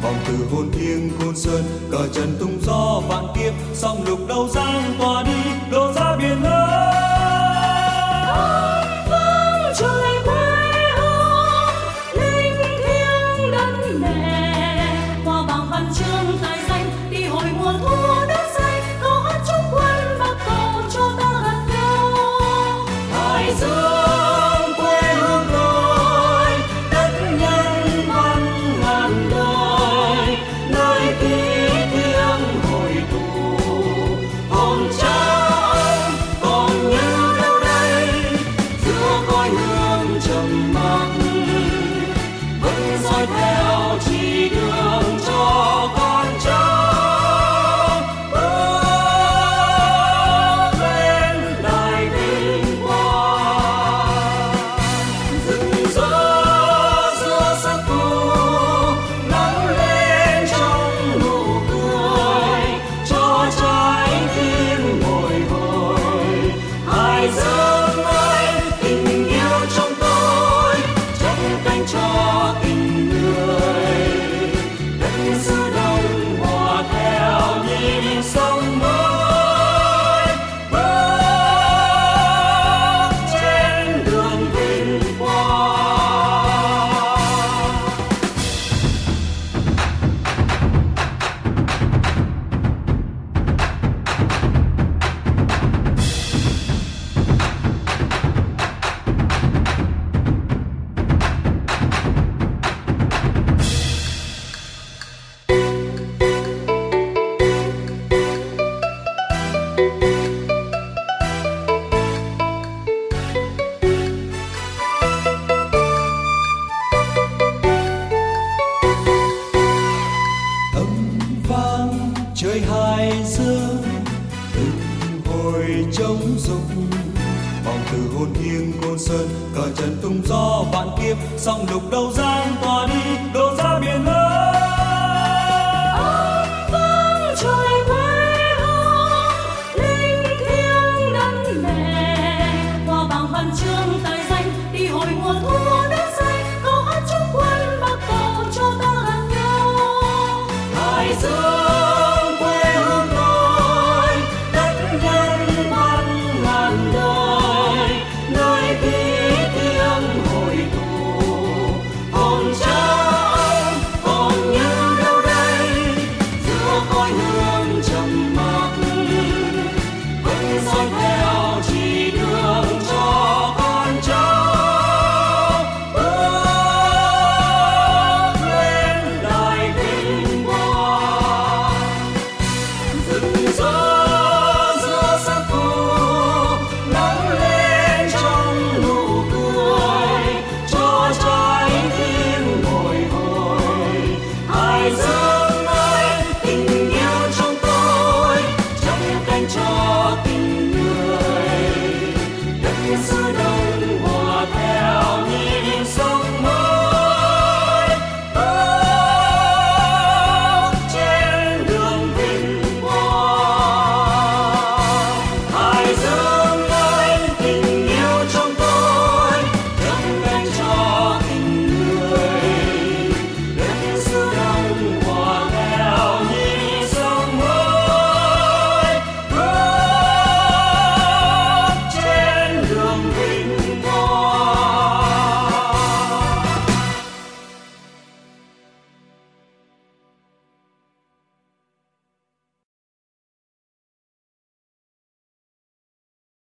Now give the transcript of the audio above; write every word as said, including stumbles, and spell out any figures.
vòng từ hồn thiêng côn sơn, cờ trần tung gió vạn kiếp, song lục đầu giang tỏa đi đổ ra biển lớn. Vang trời quê hương linh thiêng đất mẹ, qua bảng văn chương tài danh đi hồi mùa thu đất xanh, câu hát chúc quân bắc cầu cho ta gần nhau. Hải dương quê hương tôi, đất nhân văn ngàn đời, nơi ký thiêng hội tụ hồn cha ông còn nhớ đâu đây, giữa khói hương trầm mặc vẫn soi theo chỉ đường cho con cháu bước lên đài vinh quang. Rừng gió giữa sắc thu nắng lên trong nụ cười, cho trái tim bồi hồi. Hải dương ơi, tình yêu trong tôi chân cánh cho tình người, đất xứ đông hòa theo nhịp sông mới, bước trên đường vinh quang. Âm vang trời hải dương từng hồi trống rung, vòng từ hồn thiêng côn sơn, cờ trần tung gió vạn kiếp, song lục đầu giang tỏa đi đổ ra biển lớn. Vang trời quê hương linh thiêng đất mẹ, qua bảng văn chương tài danh đi hồi mùa thu đất xanh, câu hát chúc quân bắc cầu cho ta gần nhau. Hải dương quê hương tôi, đất nhân văn ngàn đời, nơi ký thiêng hội tụ hồn cha ông còn nhớ đâu đây, giữa khói hương trầm mặc vẫn soi theo chỉ đường cho con cháu bước lên đài vinh quang. Rừng gió giữa sắc thu nắng lên trong nụ cười, cho trái tim bồi hồi. Hải dương